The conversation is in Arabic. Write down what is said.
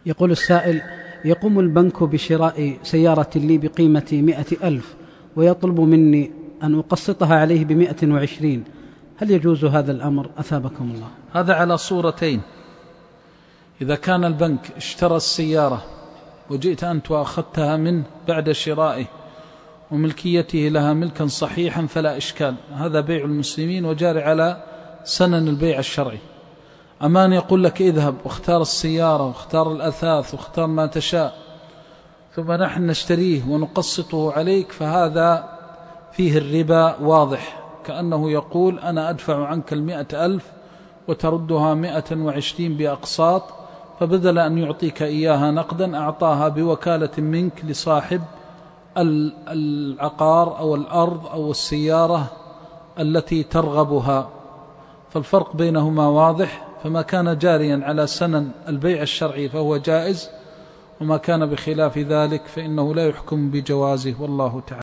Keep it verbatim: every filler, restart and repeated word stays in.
يقول السائل: يقوم البنك بشراء سيارة لي بقيمة مئة ألف ويطلب مني أن أقسطها عليه بمئة وعشرين، هل يجوز هذا الأمر أثابكم الله؟ هذا على صورتين: إذا كان البنك اشترى السيارة وجئت أنت وأخذتها منه بعد شرائه وملكيته لها ملكا صحيحا فلا إشكال، هذا بيع المسلمين وجاري على سنن البيع الشرعي. أما أن يقول لك اذهب واختار السيارة واختار الأثاث واختار ما تشاء ثم نحن نشتريه ونقسطه عليك، فهذا فيه الربا واضح، كأنه يقول أنا أدفع عنك المئة ألف وتردها مئة وعشرين بأقساط، فبدل أن يعطيك إياها نقدا أعطاها بوكالة منك لصاحب العقار أو الأرض أو السيارة التي ترغبها. فالفرق بينهما واضح، فما كان جاريا على سنن البيع الشرعي فهو جائز، وما كان بخلاف ذلك فإنه لا يحكم بجوازه، والله تعالى